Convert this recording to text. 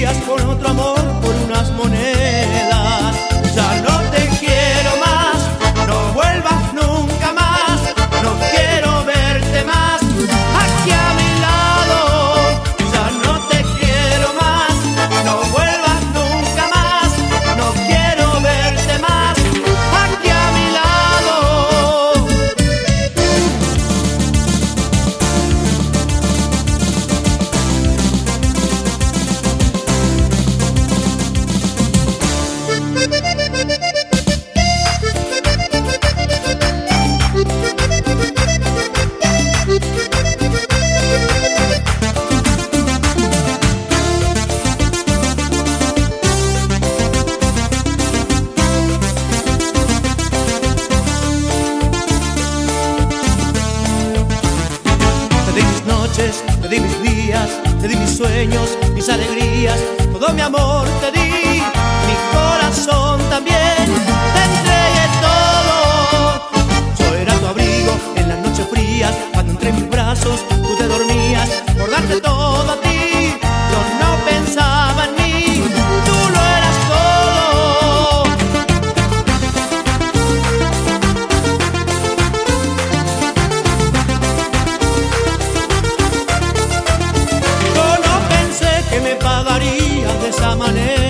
vendías con otro amor por unas monedas. Ya no te quiero más, no vuelvas nunca más, no quiero verte más aquí a mi lado. Ya no te quiero más, no vuelvas nunca más, no quiero verte más aquí a mi lado. Te di mis noches, te di mis días, te di mis sueños, mis alegrías, todo mi amor te di, mi corazón también, te entregué todo. Yo era tu abrigo en las noches frías, cuando entre mis brazos tú te dormías, por darte todo a ti, yo no pensaba en mí, tú lo eras todo. Yo no pensé que me pagarías de esa manera.